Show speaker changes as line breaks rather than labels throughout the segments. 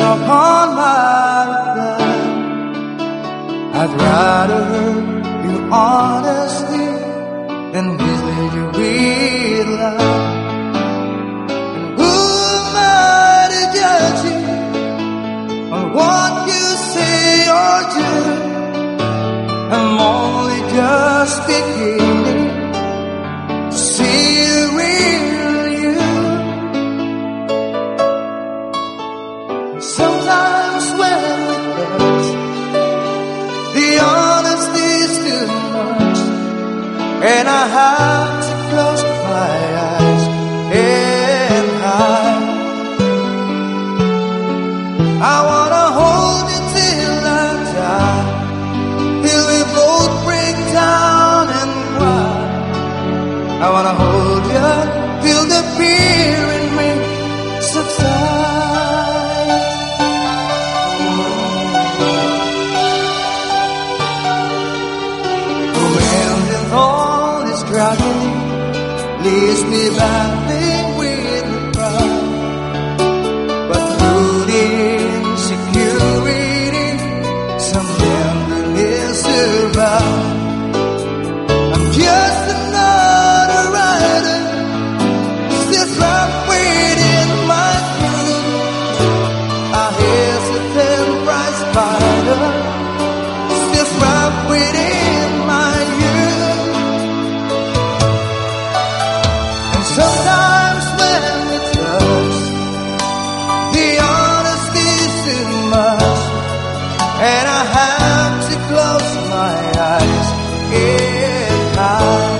upon my reply. I'd rather hurt you honestly than mislead you with love. And who am I to judge you on what you say or do? I'm only just beginning to see the real you. Sometimes when it hurts, the honesty's too much, and I have to close my eyes and hide. I wanna hold you till I die, till we both break down and cry. I wanna hold you till the fear in me subsides. When all this tragedy leaves me battling with the pride, but through the insecurity, some tenderness survive. I'm just another rider, still trapped within my groove. I hesitate, bright spider, still trapped within my youth. And sometimes when it hurts, the honesty's too much, and I have to close my eyes and hide.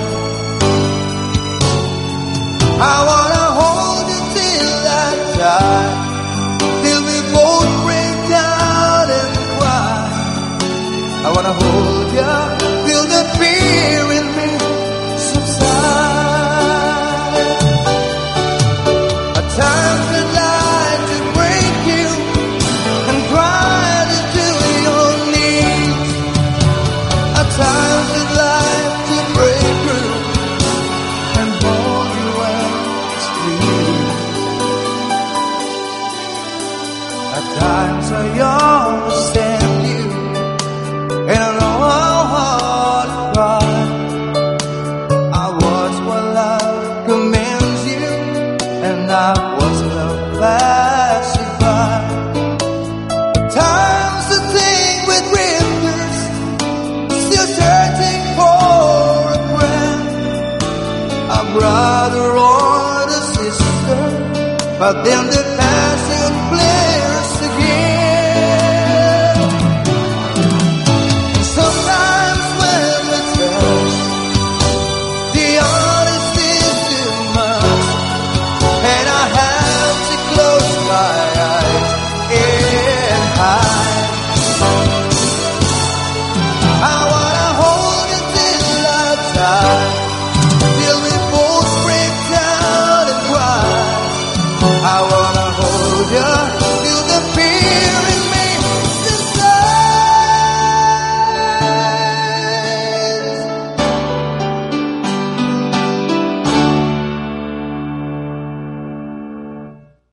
I wanna hold you till I die, till we both break down and cry. I wanna hold you till the fear in me subsides. At times I'd like to break you and cry to your knees. At times I'd like to break through and hold you and squeeze. At times I understand you, and I know how hard to cry. I was what love commands you, and I was love pacified. At times I think with rivers, still searching for a friend, a brother or a sister, but then the past